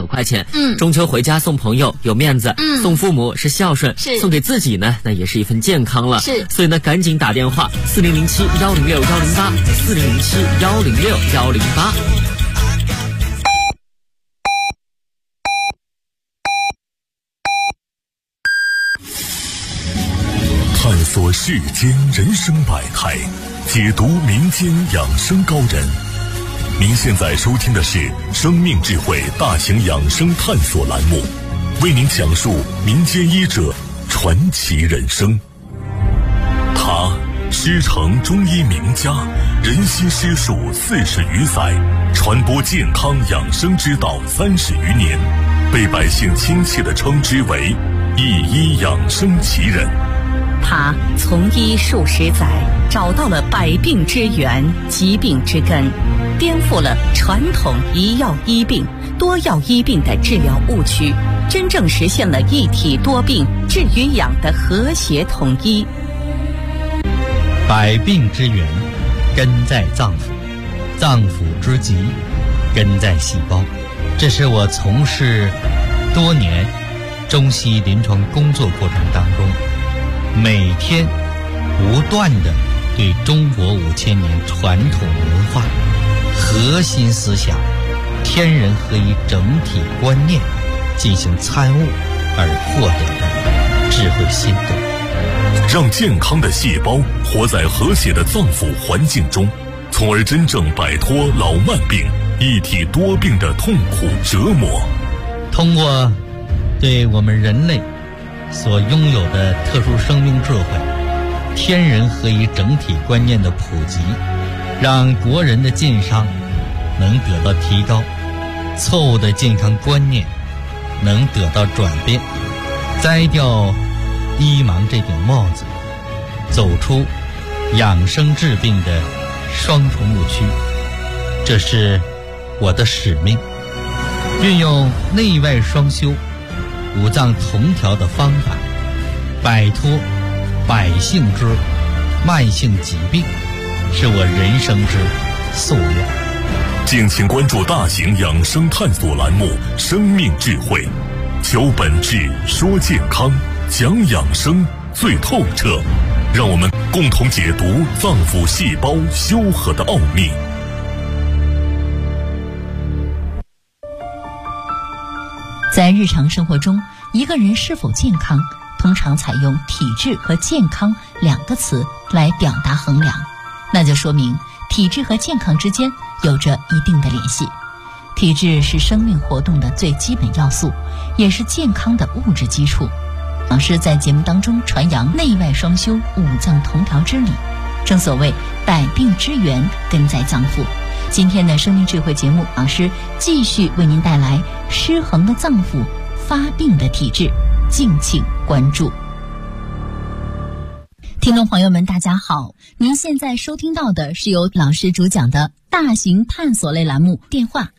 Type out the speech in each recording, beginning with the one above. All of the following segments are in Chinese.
块钱。中秋回家送朋友有面子，送父母是孝顺，送给自己呢，那也是一份健康了。所以呢，赶紧打电话4007-106-108，4007-106-108。 探索世间人生百态，解读民间养生高人。您现在收听的是生命智慧大型养生探索栏目，为您讲述民间医者传奇人生。他师承中医名家，人心师术40余载，传播健康养生之道30余年，被百姓亲切地称之为一医养生奇人。 他从医数十载，找到了百病之源、疾病之根，颠覆了传统一药医病、多药医病的治疗误区，真正实现了一体多病治与养的和谐统一。 百病之源根在脏腑，脏腑之疾根在细胞。这是我从事多年中西临床工作过程当中，每天不断地对中国5000年传统文化核心思想天人合一整体观念进行参悟而获得的智慧心得， 让健康的细胞活在和谐的脏腑环境中，从而真正摆脱老慢病、一体多病的痛苦折磨。 通过对我们人类所拥有的特殊生命智慧、天人合一整体观念的普及，让国人的健康能得到提高，错误的健康观念能得到转变，摘掉医盲这顶帽子，走出养生治病的双重误区。这是我的使命，运用内外双修、五脏同调的方法，摆脱百姓之慢性疾病，是我人生之夙愿。 敬请关注大型养生探索栏目《生命智慧》，求本质，说健康，讲养生最透彻，让我们共同解读脏腑细胞修和的奥秘。 在日常生活中，一个人是否健康，通常采用体质和健康2个词来表达衡量，那就说明体质和健康之间有着一定的联系。体质是生命活动的最基本要素，也是健康的物质基础。老师在节目当中传扬内外双修、五脏同调之理，正所谓百病之源根在脏腑。今天的生命智慧节目，老师继续为您带来失衡的脏腑、发病的体质，敬请关注。听众朋友们大家好，您现在收听到的是由老师主讲的大型探索类栏目，电话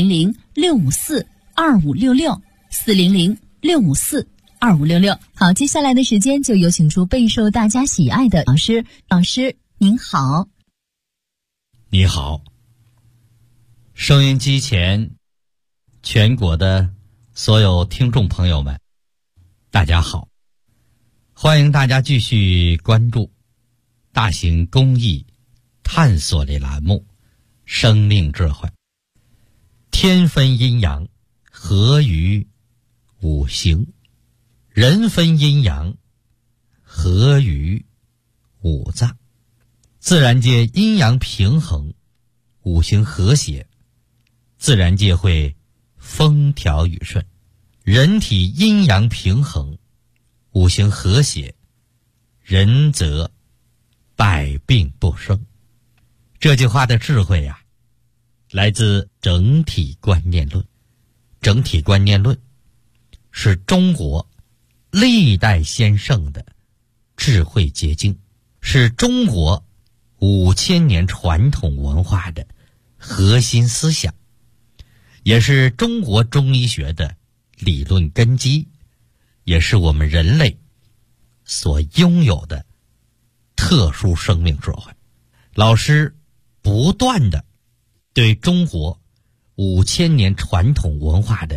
400-654-2566，400-654-2566。好，接下来的时间就有请出备受大家喜爱的老师。老师您好。 你好，收音机前全国的所有听众朋友们大家好，欢迎大家继续关注大型公益探索类栏目生命智慧。天分阴阳，合于五行；人分阴阳，合于五脏。自然界阴阳平衡，五行和谐，自然界会风调雨顺。人体阴阳平衡，五行和谐，人则百病不生。这句话的智慧啊，来自整体观念论。整体观念论是中国历代先圣的智慧结晶，是中国5000年传统文化的核心思想，也是中国中医学的理论根基，也是我们人类所拥有的特殊生命智慧。老师不断的对中国5000年传统文化的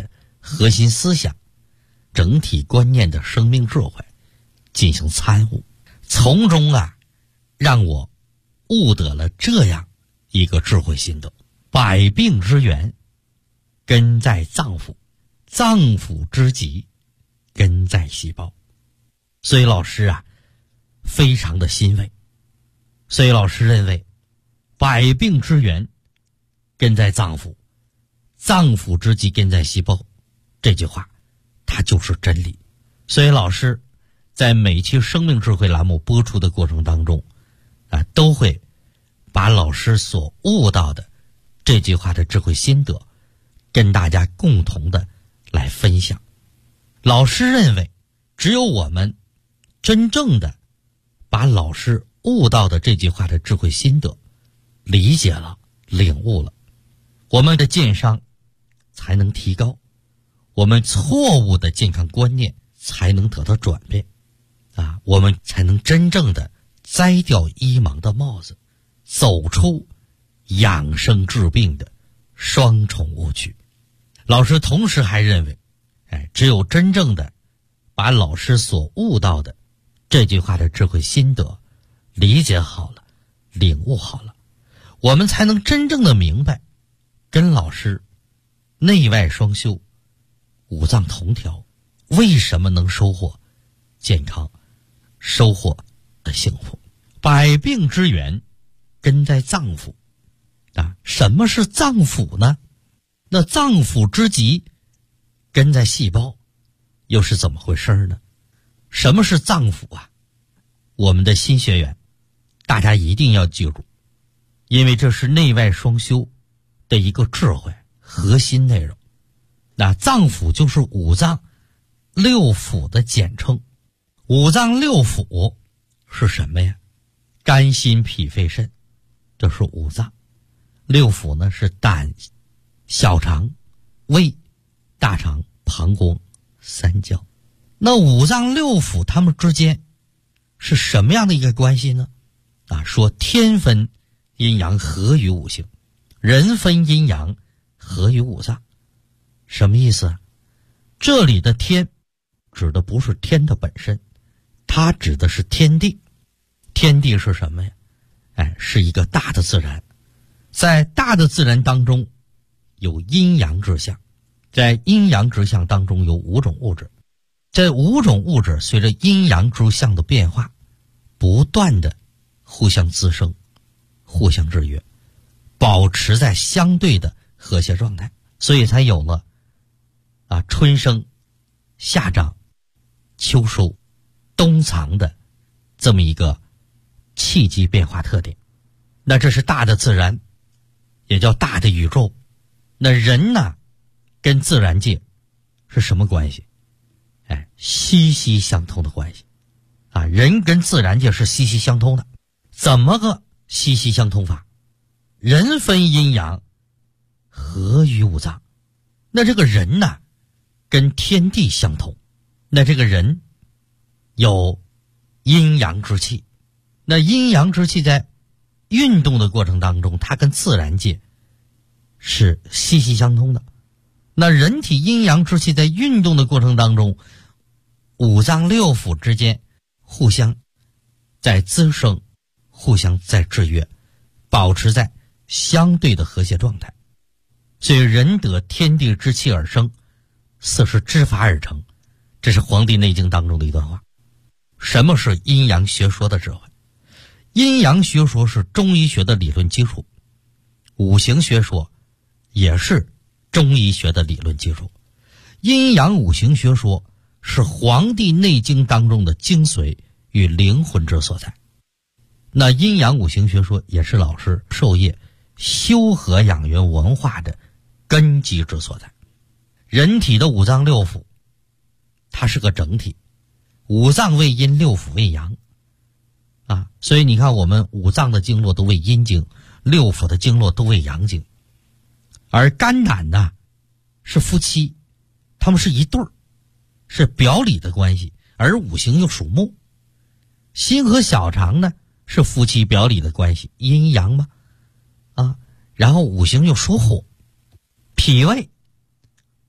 核心思想、整体观念的生命智慧进行参悟，从中让我悟得了这样一个智慧心得：百病之源根在脏腑，脏腑之疾根在细胞。所以老师非常的欣慰。所以老师认为，百病之源根在脏腑，脏腑之疾根在细胞，这句话它就是真理。所以老师在每期生命智慧栏目播出的过程当中都会把老师所悟到的这句话的智慧心得跟大家共同的来分享。老师认为，只有我们真正的把老师悟到的这句话的智慧心得理解了、领悟了，我们的健商才能提高，我们错误的健康观念才能得到转变我们才能真正的摘掉医盲的帽子，走出养生治病的双重误区。老师同时还认为，只有真正的把老师所悟到的这句话的智慧心得理解好了、领悟好了，我们才能真正的明白，跟老师内外双修、五脏同调，为什么能收获健康、收获幸福。百病之源根在脏腑什么是脏腑呢？那脏腑之疾根在细胞，又是怎么回事呢？什么是脏腑我们的新学员大家一定要记住，因为这是内外双修的一个智慧核心内容。那脏腑就是五脏六腑的简称。五脏六腑是什么呀？肝心脾肺肾，这是五脏。六腑呢是胆、小肠、胃、大肠、膀胱、三焦。那五脏六腑它们之间是什么样的一个关系呢？说天分阴阳合于五行，人分阴阳合于五脏。什么意思这里的天指的不是天的本身，它指的是天地。天地是什么呀？是一个大的自然。在大的自然当中有阴阳之象，在阴阳之象当中有五种物质，这五种物质随着阴阳之象的变化不断的互相滋生、互相制约，保持在相对的和谐状态，所以才有了春生、夏长、秋收、冬藏的这么一个气机变化特点。那这是大的自然，也叫大的宇宙。那人呢跟自然界是什么关系？息息相通的关系人跟自然界是息息相通的。怎么个息息相通法？人分阴阳合于五脏。那这个人呢跟天地相通，那这个人有阴阳之气。那阴阳之气在运动的过程当中，它跟自然界是息息相通的。那人体阴阳之气在运动的过程当中，五脏六腑之间互相在滋生，互相在制约，保持在相对的和谐状态。所以人得天地之气而生，四是之法而成，这是《黄帝内经》当中的一段话。什么是阴阳学说的智慧？阴阳学说是中医学的理论基础，五行学说也是中医学的理论基础。阴阳五行学说是《黄帝内经》当中的精髓与灵魂之所在。那阴阳五行学说也是老师授业修和养元文化的根基之所在。人体的五脏六腑它是个整体，五脏为阴，六腑为阳所以你看我们五脏的经络都为阴经，六腑的经络都为阳经。而肝胆呢是夫妻，他们是一对儿，是表里的关系，而五行又属木。心和小肠呢是夫妻表里的关系，阴阳嘛然后五行又属火。脾胃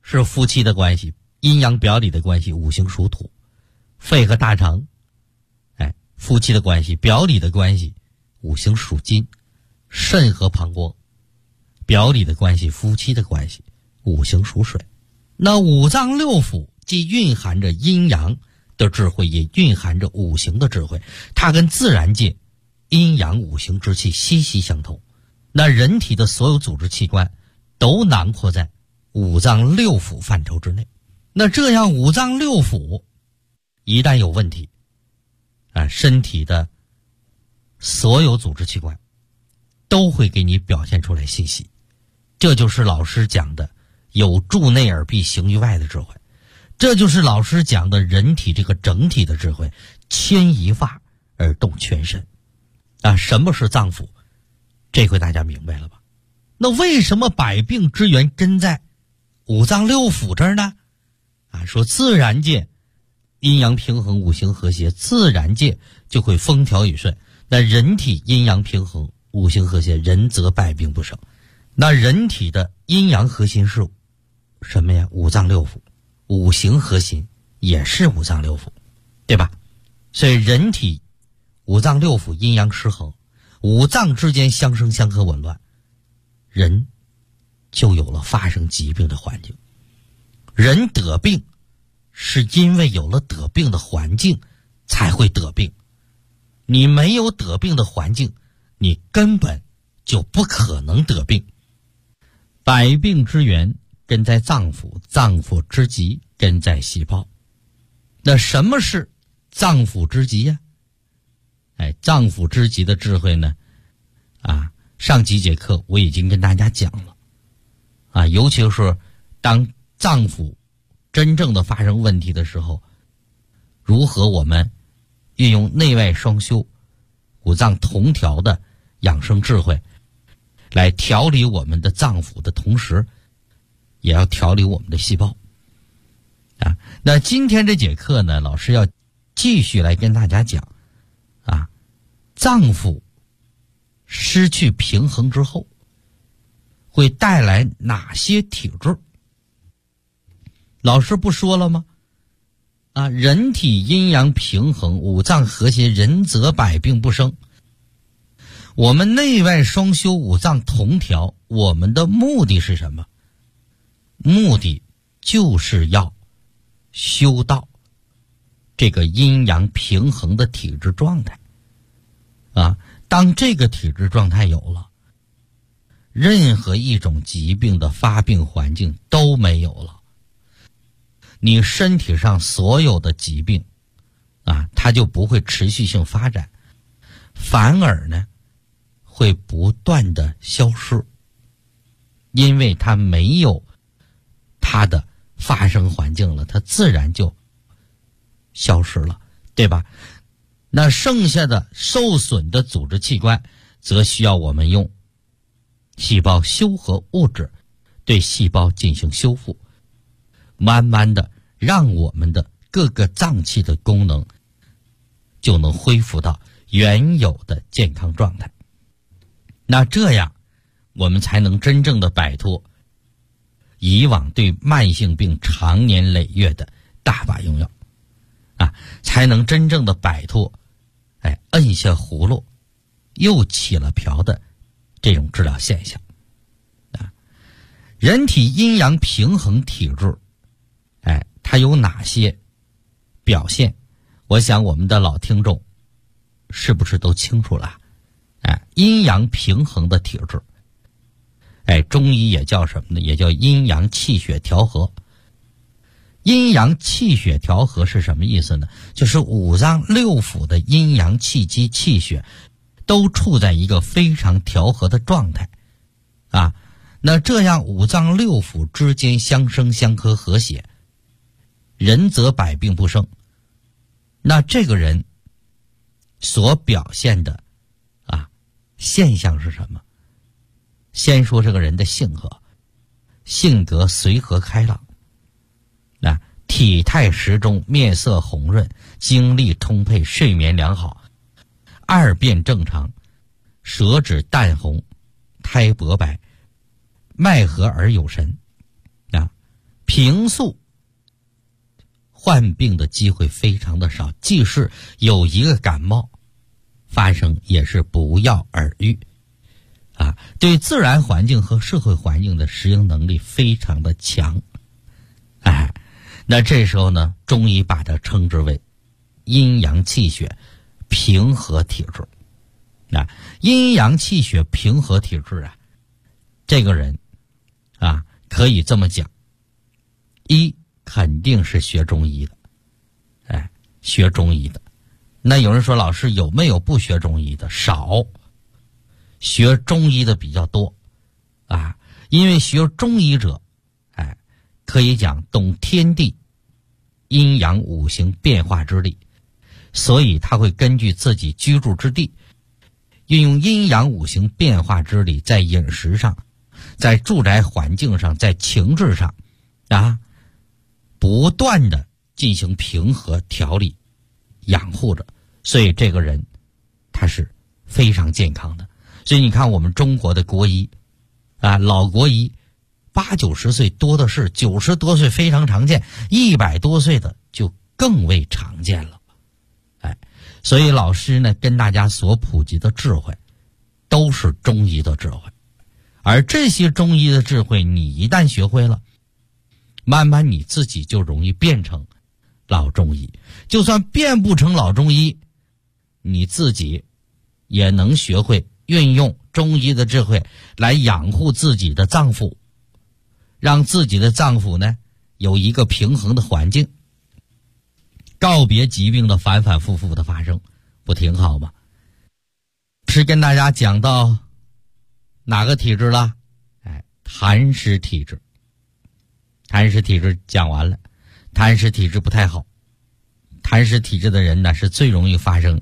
是夫妻的关系，阴阳表里的关系，五行属土，肺和大肠，夫妻的关系，表里的关系，五行属金，肾和膀胱，表里的关系，夫妻的关系，五行属水。那五脏六腑既蕴含着阴阳的智慧，也蕴含着五行的智慧，它跟自然界阴阳五行之气息息相通。那人体的所有组织器官都囊括在五脏六腑范畴之内。那这样五脏六腑一旦有问题，身体的所有组织器官都会给你表现出来信息。这就是老师讲的有助内而必行于外的智慧，这就是老师讲的人体这个整体的智慧，牵一发而动全身。什么是脏腑？这回大家明白了吧？那为什么百病之源真在五脏六腑这儿呢？说自然界阴阳平衡，五行和谐，自然界就会风调雨顺。那人体阴阳平衡，五行和谐，人则百病不生。那人体的阴阳核心是什么呀？五脏六腑，五行核心也是五脏六腑，对吧？所以人体五脏六腑阴阳失衡，五脏之间相生相克紊乱，人就有了发生疾病的环境。人得病是因为有了得病的环境才会得病，你没有得病的环境，你根本就不可能得病。百病之源根在脏腑，脏腑之极根在细胞。那什么是脏腑之极呀？脏腑之极的智慧呢？上几节课我已经跟大家讲了。尤其是当脏腑真正的发生问题的时候，如何我们运用内外双修、五脏同调的养生智慧来调理我们的脏腑的同时，也要调理我们的细胞。那今天这节课呢，老师要继续来跟大家讲脏腑失去平衡之后会带来哪些体质。老师不说了吗？人体阴阳平衡，五脏和谐，人则百病不生。我们内外双修，五脏同调，我们的目的是什么？目的就是要修到这个阴阳平衡的体质状态。当这个体质状态有了，任何一种疾病的发病环境都没有了，你身体上所有的疾病它就不会持续性发展，反而呢会不断的消失，因为它没有它的发生环境了，它自然就消失了，对吧？那剩下的受损的组织器官则需要我们用细胞修合物质对细胞进行修复，慢慢的让我们的各个脏器的功能就能恢复到原有的健康状态。那这样我们才能真正的摆脱以往对慢性病长年累月的大把用药才能真正的摆脱摁下葫芦又起了瓢的这种治疗现象。人体阴阳平衡体质它有哪些表现？我想我们的老听众是不是都清楚了？阴阳平衡的体质中医也叫什么呢？也叫阴阳气血调和。阴阳气血调和是什么意思呢？就是五脏六腑的阴阳气机气血都处在一个非常调和的状态那这样五脏六腑之间相生相克和谐，人则百病不生。那这个人所表现的现象是什么？先说这个人的性格随和开朗，体态适中，面色红润，精力充沛，睡眠良好，二便正常，舌质淡红，苔薄白，脉和而有神平素患病的机会非常的少，即使有一个感冒发生，也是不药而愈啊。对自然环境和社会环境的适应能力非常的强。那这时候呢，中医把它称之为阴阳气血平和体质。阴阳气血平和体质啊，这个人啊，可以这么讲，一肯定是学中医的，学中医的。那有人说，老师有没有不学中医的？少，学中医的比较多啊。因为学中医者，可以讲懂天地阴阳五行变化之力，所以他会根据自己居住之地，运用阴阳五行变化之力，在饮食上，在住宅环境上，在情志上不断的进行平和调理养护着，所以这个人他是非常健康的。所以你看我们中国的国医老国医80、90岁多的是，90多岁非常常见，100多岁的就更为常见了。所以老师呢跟大家所普及的智慧都是中医的智慧，而这些中医的智慧你一旦学会了，慢慢你自己就容易变成老中医。就算变不成老中医，你自己也能学会运用中医的智慧来养护自己的脏腑，让自己的脏腑呢有一个平衡的环境，告别疾病的反反复复的发生，不挺好吗？是跟大家讲到哪个体质了？痰湿体质。痰湿体质讲完了，痰湿体质不太好。痰湿体质的人呢，是最容易发生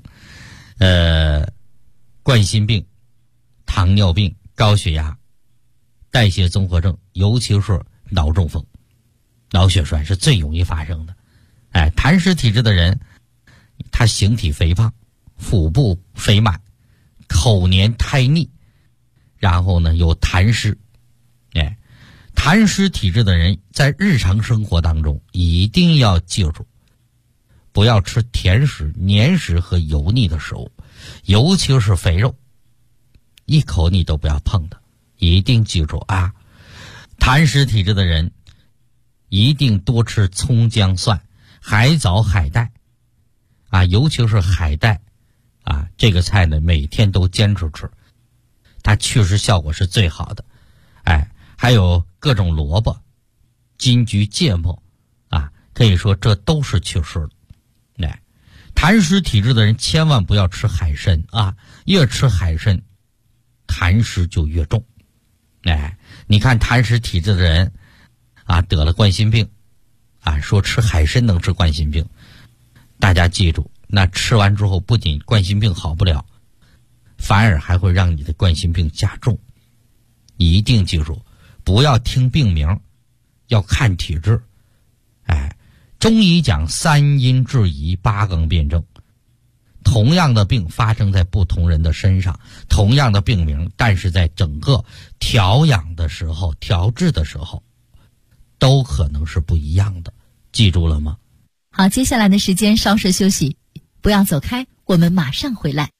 冠心病、糖尿病、高血压、代谢综合症，尤其是脑中风、脑血栓是最容易发生的。痰湿体质的人，他形体肥胖，腹部肥满，口黏苔腻，然后呢有痰湿。痰湿体质的人在日常生活当中一定要记住，不要吃甜食、黏食和油腻的食物，尤其是肥肉，一口你都不要碰的，一定记住啊！痰湿体质的人一定多吃葱姜蒜、海藻、海带尤其是海带这个菜呢，每天都坚持吃，它确实效果是最好的。还有各种萝卜、金桔、芥末可以说这都是祛湿的。痰湿体质的人千万不要吃海参越吃海参痰湿就越重。你看痰湿体质的人得了冠心病说吃海参能治冠心病，大家记住，那吃完之后不仅冠心病好不了，反而还会让你的冠心病加重。一定记住，不要听病名，要看体质。中医讲3阴治宜8纲辩证，同样的病发生在不同人的身上，同样的病名，但是在整个调养的时候、调治的时候都可能是不一样的，记住了吗？ 好，接下来的时间稍事休息，不要走开，我们马上回来。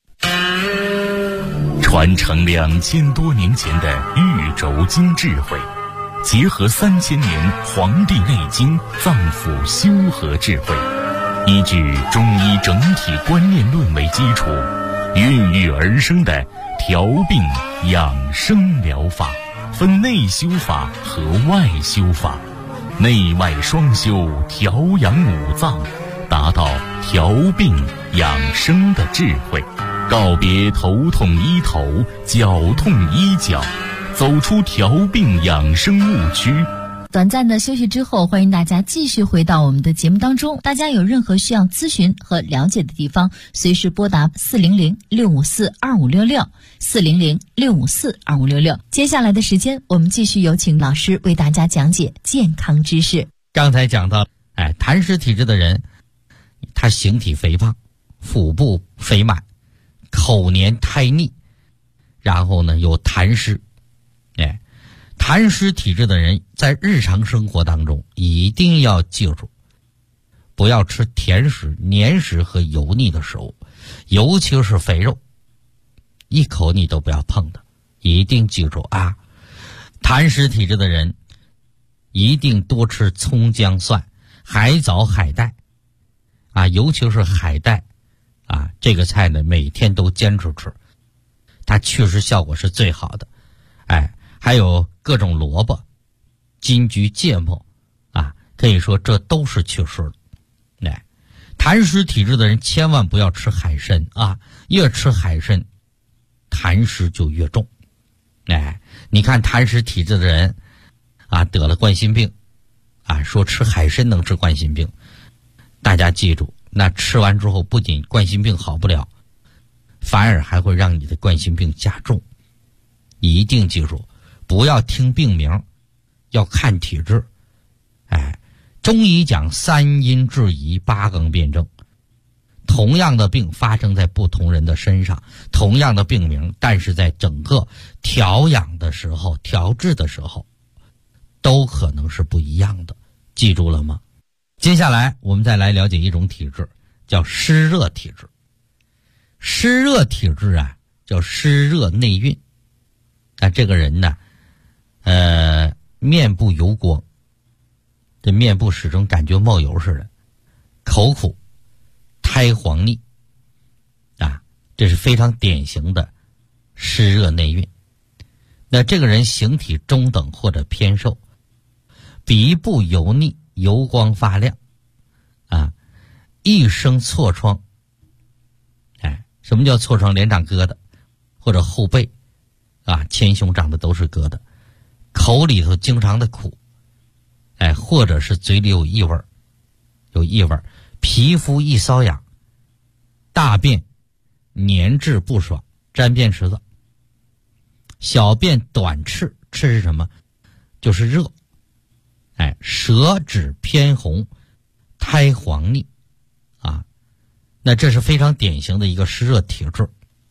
传承2000多年前的玉轴经智慧，结合3000年《黄帝内经》脏腑修和智慧，依据中医整体观念论为基础，孕育而生的调病养生疗法，分内修法和外修法，内外双修，调养五脏，达到调病养生的智慧，告别头痛医头、脚痛医脚，走出调病养生误区。 短暂的休息之后，欢迎大家继续回到我们的节目当中。大家有任何需要咨询和了解的地方，随时拨打400-654-2566 400-654-2566。接下来的时间，我们继续有请老师为大家讲解健康知识。 刚才讲到痰湿体质的人，他形体肥胖，腹部肥满，口黏苔腻，然后呢有痰湿。 痰湿体质的人在日常生活当中一定要记住，不要吃甜食、黏食和油腻的食物，尤其是肥肉，一口你都不要碰的，一定记住啊！痰湿体质的人一定多吃葱姜蒜、海藻、海带啊，尤其是海带啊，这个菜呢每天都坚持吃，它确实效果是最好的。还有各种萝卜、金桔、芥末啊，可以说这都是祛湿的。痰湿体质的人千万不要吃海参啊，越吃海参痰湿就越重。你看痰湿体质的人啊，得了冠心病啊，说吃海参能治冠心病，大家记住，那吃完之后不仅冠心病好不了，反而还会让你的冠心病加重。一定记住，不要听病名，要看体质。中医讲三阴治宜，八纲辩证。同样的病发生在不同人的身上，同样的病名，但是在整个调养的时候、调治的时候，都可能是不一样的。记住了吗？接下来我们再来了解一种体质，叫湿热体质。湿热体质啊，叫湿热内蕴。这个人呢，面部油光，这面部始终感觉冒油似的，口苦，苔黄腻啊，这是非常典型的湿热内蕴。那这个人形体中等或者偏瘦，鼻部油腻，油光发亮啊，一生痤疮。什么叫痤疮？脸长疙瘩，或者后背啊，前胸长的都是疙瘩，口里头经常的苦，或者是嘴里有异味，皮肤易瘙痒，大便黏滞不爽，沾便池子，小便短赤，赤是什么？就是热，舌质偏红，苔黄腻啊，那这是非常典型的一个湿热体质。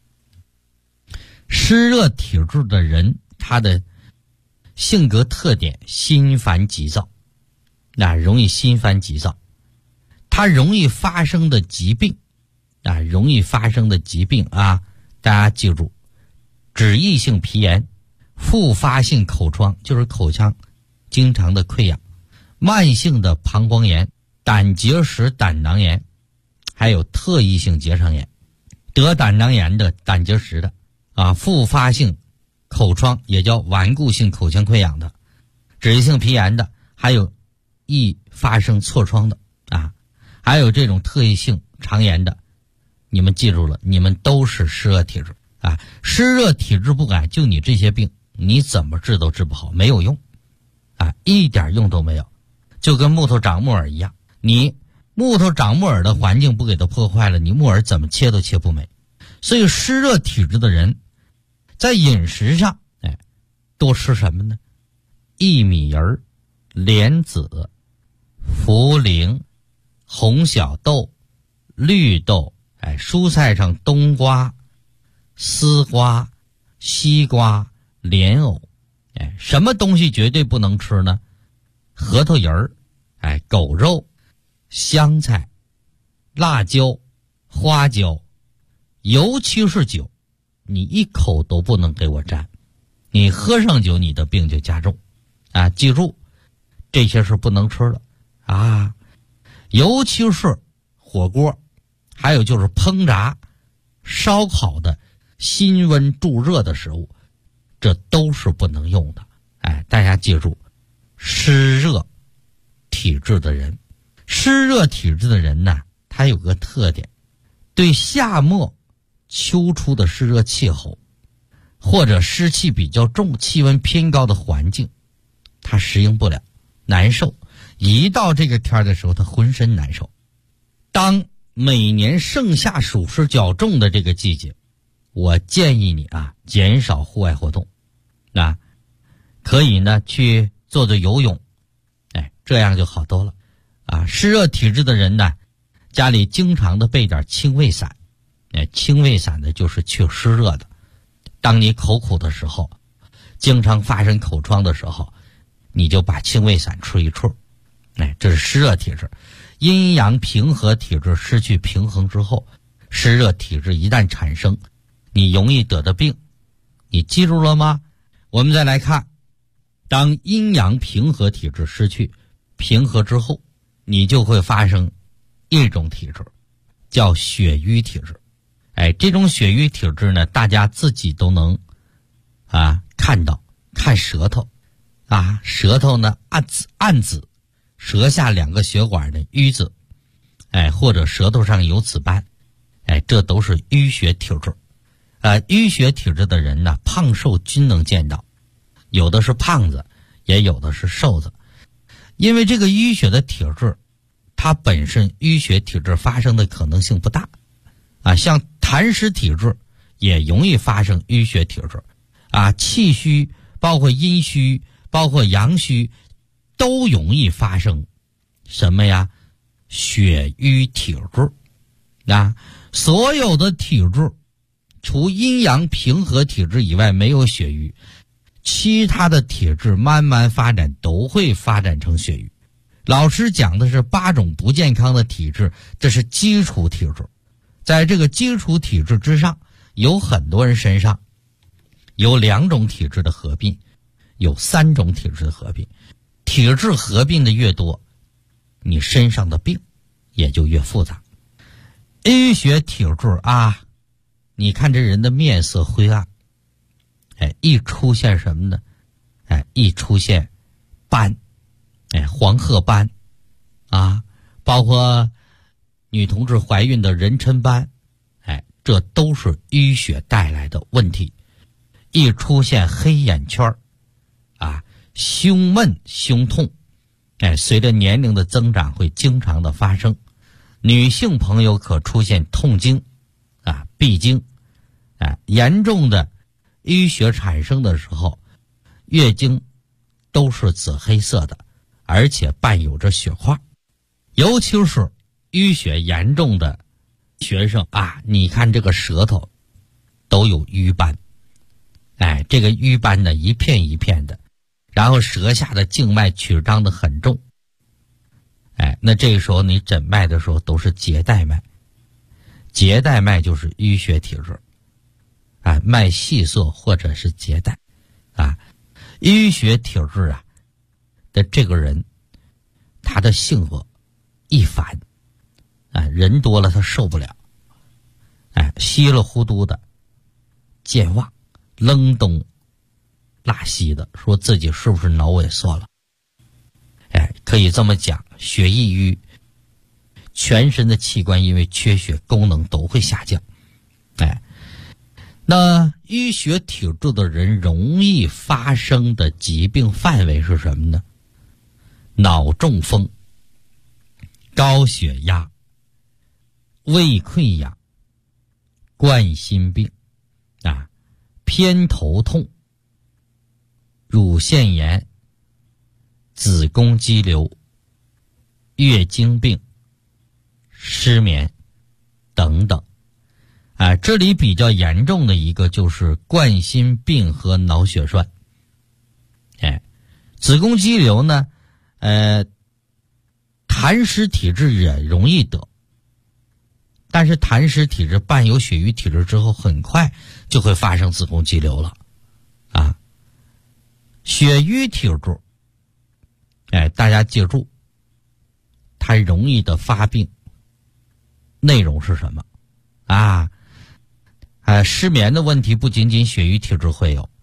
湿热体质的人，他的性格特点心烦急躁，容易心烦急躁。他容易发生的疾病啊，大家记住，脂溢性皮炎、复发性口疮，就是口腔经常的溃疡，慢性的膀胱炎、胆结石、胆囊炎，还有特异性结肠炎。得胆囊炎的、胆结石的啊，复发性口疮也叫顽固性口腔溃疡的，脂溢性皮炎的，还有易发生痤疮的啊，还有这种特异性肠炎的，你们记住了，你们都是湿热体质啊。湿热体质不改，就你这些病，你怎么治都治不好，没有用啊，一点用都没有。就跟木头长木耳一样，你木头长木耳的环境不给它破坏了，你木耳怎么切都切不美。所以湿热体质的人在饮食上多吃什么呢？薏米仁、莲子、茯苓、红小豆、绿豆，蔬菜上冬瓜、丝瓜、西瓜、莲藕，什么东西绝对不能吃呢？核桃仁、狗肉、香菜、辣椒、花椒，尤其是酒，你一口都不能给我沾，你喝上酒，你的病就加重啊！记住，这些是不能吃的啊，尤其是火锅，还有就是烹炸、烧烤的辛温助热的食物，这都是不能用的。大家记住，湿热体质的人，呢，他有个特点，对夏末秋初的湿热气候，或者湿气比较重、气温偏高的环境，他适应不了，难受。一到这个天的时候，他浑身难受。当每年盛夏暑湿较重的这个季节，我建议你减少户外活动，可以呢去做做游泳，这样就好多了湿热体质的人呢，家里经常的备点清胃散，清胃散的就是去湿热的。当你口苦的时候， 经常发生口疮的时候，你就把清胃散吃一吃。这是湿热体质。阴阳平和体质失去平衡之后，湿热体质一旦产生，你容易得的病，你记住了吗？我们再来看，当阴阳平和体质失去平和之后，你就会发生一种体质，叫血瘀体质。这种血瘀体质呢，大家自己都能看到，看舌头舌头呢暗紫，舌下2个血管的瘀紫，或者舌头上有紫斑，这都是淤血体质。淤血体质的人呢，胖瘦均能见到，有的是胖子，也有的是瘦子。因为这个淤血的体质，它本身淤血体质发生的可能性不大像痰湿体质也容易发生淤血体质气虚，包括阴虚，包括阳虚，都容易发生什么呀？血瘀体质所有的体质除阴阳平和体质以外没有血瘀，其他的体质慢慢发展都会发展成血瘀。老师讲的是8种不健康的体质，这是基础体质。在这个基础体质之上，有很多人身上有2种体质的合并，有3种体质的合并。体质合并的越多，你身上的病也就越复杂。淤血体质你看这人的面色灰暗，一出现什么呢？一出现斑，黄褐斑包括女同志怀孕的妊娠斑，这都是淤血带来的问题。一出现黑眼圈胸闷胸痛，随着年龄的增长会经常的发生。女性朋友可出现痛经闭经严重的淤血产生的时候，月经都是紫黑色的，而且伴有着血块。尤其是淤血严重的学生你看这个舌头都有瘀斑，这个瘀斑呢一片一片的，然后舌下的静脉曲张的很重，那这个时候你诊脉的时候都是结带脉，结带脉就是淤血体质脉细涩或者是结带淤血体质的这个人，他的性格易烦人多了他受不了稀里糊涂的健忘，愣东拉西的，说自己是不是脑萎缩了可以这么讲，血易瘀，全身的器官因为缺血功能都会下降那淤血体质的人容易发生的疾病范围是什么呢？脑中风、高血压、胃溃疡、冠心病偏头痛、乳腺炎、子宫肌瘤、月经病、失眠等等这里比较严重的一个就是冠心病和脑血栓子宫肌瘤呢痰湿体质也容易得，但是痰湿体质伴有血瘀体质之后，很快就会发生子宫肌瘤了血瘀体质大家记住，它容易的发病内容是什么失眠的问题不仅仅血瘀体质会有